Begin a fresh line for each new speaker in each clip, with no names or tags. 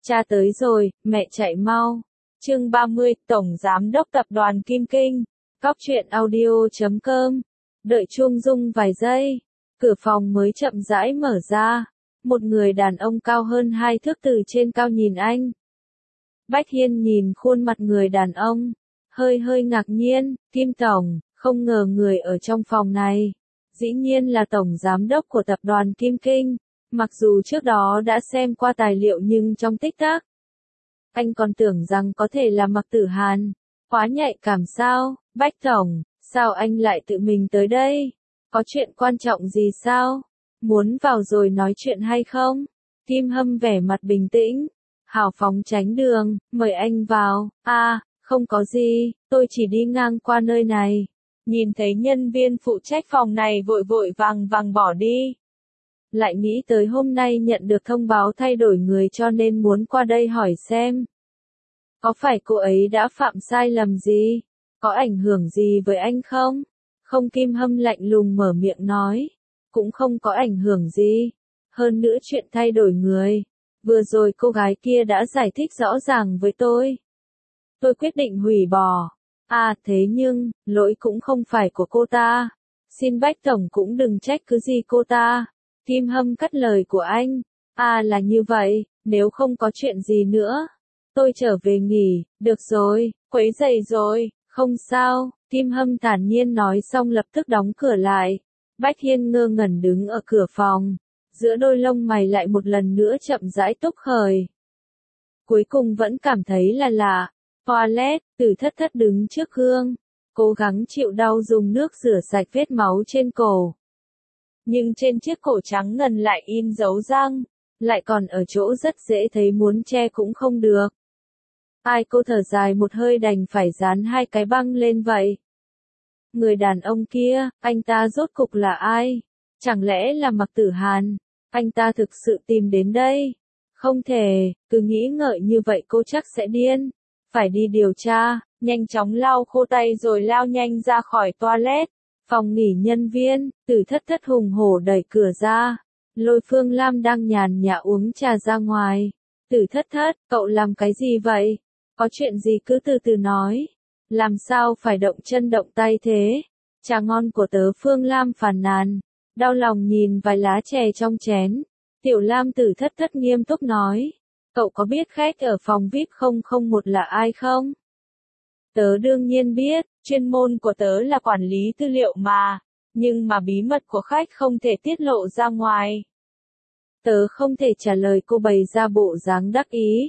Cha tới rồi, mẹ chạy mau. Chương 30, Tổng Giám đốc Tập đoàn Kim Kinh. Cóc truyện audio.com. Đợi chuông rung vài giây. Cửa phòng mới chậm rãi mở ra. Một người đàn ông cao hơn 2 thước từ trên cao nhìn anh. Bách Hiên nhìn khuôn mặt người đàn ông. Hơi ngạc nhiên, Kim Tổng, không ngờ người ở trong phòng này. Dĩ nhiên là Tổng Giám đốc của Tập đoàn Kim Kinh. Mặc dù trước đó đã xem qua tài liệu nhưng trong tích tắc, anh còn tưởng rằng có thể là Mạc Tử Hàn. Quá nhạy cảm sao, Bách Tổng, sao anh lại tự mình tới đây? Có chuyện quan trọng gì sao? Muốn vào rồi nói chuyện hay không? Kim Hâm vẻ mặt bình tĩnh, hào phóng tránh đường, mời anh vào. Không có gì, tôi chỉ đi ngang qua nơi này. Nhìn thấy nhân viên phụ trách phòng này vội vàng bỏ đi. Lại nghĩ tới hôm nay nhận được thông báo thay đổi người cho nên muốn qua đây hỏi xem. Có phải cô ấy đã phạm sai lầm gì? Có ảnh hưởng gì với anh không? Không, Kim Hâm lạnh lùng mở miệng nói. Cũng không có ảnh hưởng gì. Hơn nữa chuyện thay đổi người. Vừa rồi cô gái kia đã giải thích rõ ràng với tôi. Tôi quyết định hủy bỏ. Thế nhưng, lỗi cũng không phải của cô ta. Xin Bách Tổng cũng đừng trách cứ gì cô ta. Kim Hâm cắt lời của anh. Là như vậy, nếu không có chuyện gì nữa. Tôi trở về nghỉ, được rồi, quấy rầy rồi, không sao, Kim Hâm thản nhiên nói xong lập tức đóng cửa lại. Bách Hiên ngơ ngẩn đứng ở cửa phòng, giữa đôi lông mày lại một lần nữa chậm rãi túc khởi. Cuối cùng vẫn cảm thấy là lạ. Toilet, Tử Thất đứng trước gương, cố gắng chịu đau dùng nước rửa sạch vết máu trên cổ. Nhưng trên chiếc cổ trắng ngần lại in dấu răng, lại còn ở chỗ rất dễ thấy muốn che cũng không được. Cô thở dài một hơi đành phải dán 2 cái băng lên vậy. Người đàn ông kia, anh ta rốt cục là ai? Chẳng lẽ là Mạc Tử Hàn? Anh ta thực sự tìm đến đây? Không thể, cứ nghĩ ngợi như vậy cô chắc sẽ điên. Phải đi điều tra, nhanh chóng lau khô tay rồi lao nhanh ra khỏi toilet. Phòng nghỉ nhân viên, Tử Thất hùng hổ đẩy cửa ra. Lôi Phương Lam đang nhàn nhã uống trà ra ngoài. Tử Thất, cậu làm cái gì vậy? Có chuyện gì cứ từ từ nói. Làm sao phải động chân động tay thế? Trà ngon của tớ, Phương Lam phàn nàn. Đau lòng nhìn vài lá chè trong chén. Tiểu Lam, Tử Thất nghiêm túc nói. Cậu có biết khách ở phòng VIP 001 là ai không? Tớ đương nhiên biết, chuyên môn của tớ là quản lý tư liệu mà. Nhưng mà bí mật của khách không thể tiết lộ ra ngoài. Tớ không thể trả lời, cô bày ra bộ dáng đắc ý.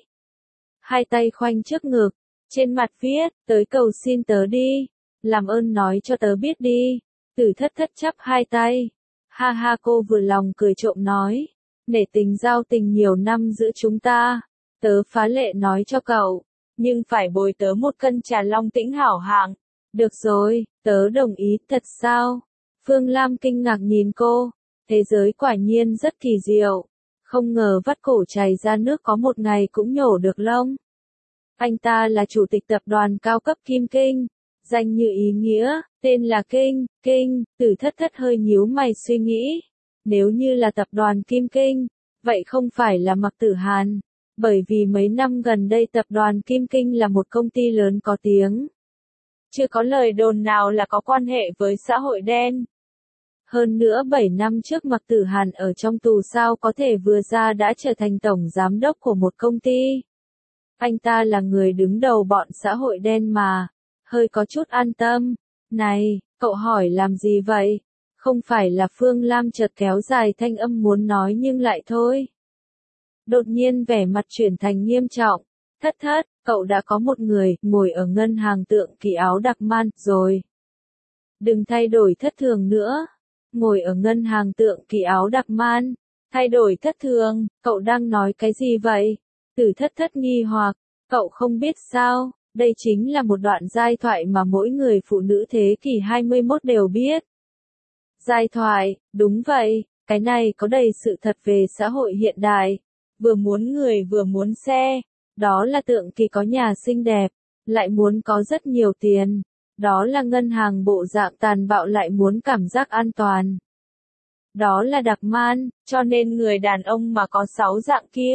2 tay khoanh trước ngực, trên mặt viết, tới cầu xin tớ đi. Làm ơn nói cho tớ biết đi. Tử Thất chắp 2 tay. Ha, cô vừa lòng cười trộm nói. Nể tình giao tình nhiều năm giữa chúng ta. Tớ phá lệ nói cho cậu. Nhưng phải bồi tớ 1 cân trà Long Tĩnh hảo hạng. Được rồi, tớ đồng ý. Thật sao? Phương Lam kinh ngạc nhìn cô. Thế giới quả nhiên rất kỳ diệu. Không ngờ vắt cổ chảy ra nước có một ngày cũng nhổ được lông. Anh ta là chủ tịch tập đoàn cao cấp Kim Kinh. Danh như ý nghĩa, tên là Kinh. Tử Thất hơi nhíu mày suy nghĩ. Nếu như là tập đoàn Kim Kinh, vậy không phải là Mạc Tử Hàn. Bởi vì mấy năm gần đây tập đoàn Kim Kinh là một công ty lớn có tiếng. Chưa có lời đồn nào là có quan hệ với xã hội đen. Hơn nữa 7 năm trước Mạc Tử Hàn ở trong tù sao có thể vừa ra đã trở thành tổng giám đốc của một công ty. Anh ta là người đứng đầu bọn xã hội đen mà. Hơi có chút an tâm. Này, cậu hỏi làm gì vậy? Không phải là Phương Lam chợt kéo dài thanh âm muốn nói nhưng lại thôi. Đột nhiên vẻ mặt chuyển thành nghiêm trọng. Thất, cậu đã có một người ngồi ở ngân hàng tượng kỳ áo đặc man rồi. Đừng thay đổi thất thường nữa. Ngồi ở ngân hàng tượng kỳ áo đặc man. Thay đổi thất thường, cậu đang nói cái gì vậy? Tử Thất nghi hoặc, cậu không biết sao, đây chính là một đoạn giai thoại mà mỗi người phụ nữ thế kỷ 21 đều biết. Giai thoại, đúng vậy, cái này có đầy sự thật về xã hội hiện đại. Vừa muốn người vừa muốn xe, đó là tượng kỳ có nhà xinh đẹp, lại muốn có rất nhiều tiền. Đó là ngân hàng bộ dạng tàn bạo lại muốn cảm giác an toàn. Đó là đặc man, cho nên người đàn ông mà có 6 dạng kia,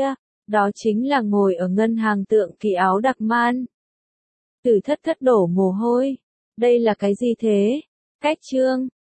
Đó chính là ngồi ở ngân hàng tượng kỳ áo đặc man. Tử thất thất đổ mồ hôi. Đây là cái gì thế? Cách chương.